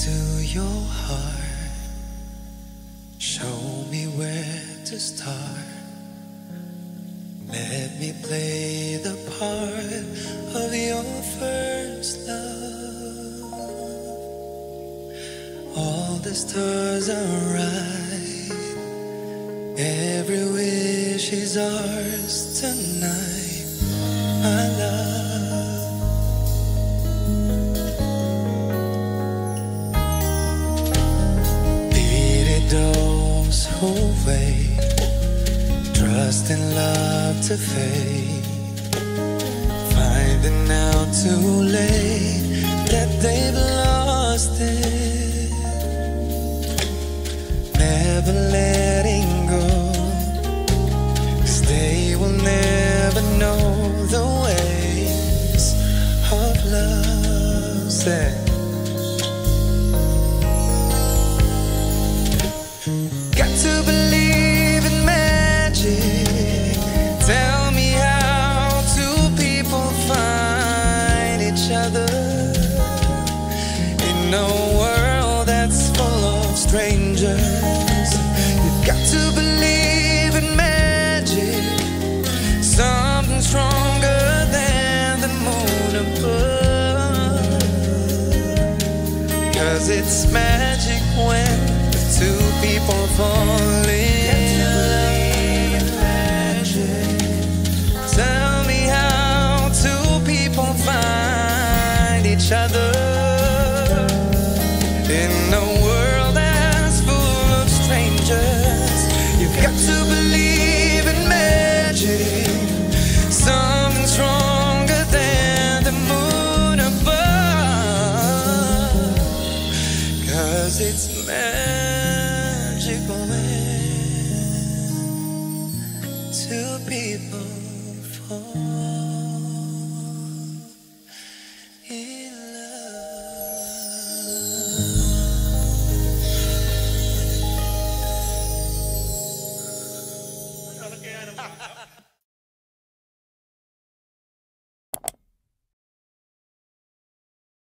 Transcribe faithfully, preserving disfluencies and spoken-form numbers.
to your heart. Show me where to start. Let me play the part of your first love. All the stars are right. Every wish is ours tonight, my love. Those who wait, trust in love to fade, finding out too late that they've lost it. Never letting go, 'cause they will never know the ways of love. Say, got to believe in magic. Tell me how two people find each other in a world that's full of strangers. You've got to believe in magic, something stronger than the moon above. 'Cause it's magic when two people fall in love. Tell me how two people find each other in a world that's full of strangers. You've got to believe in magic, something stronger than the moon above. 'Cause it's magic when two people fall.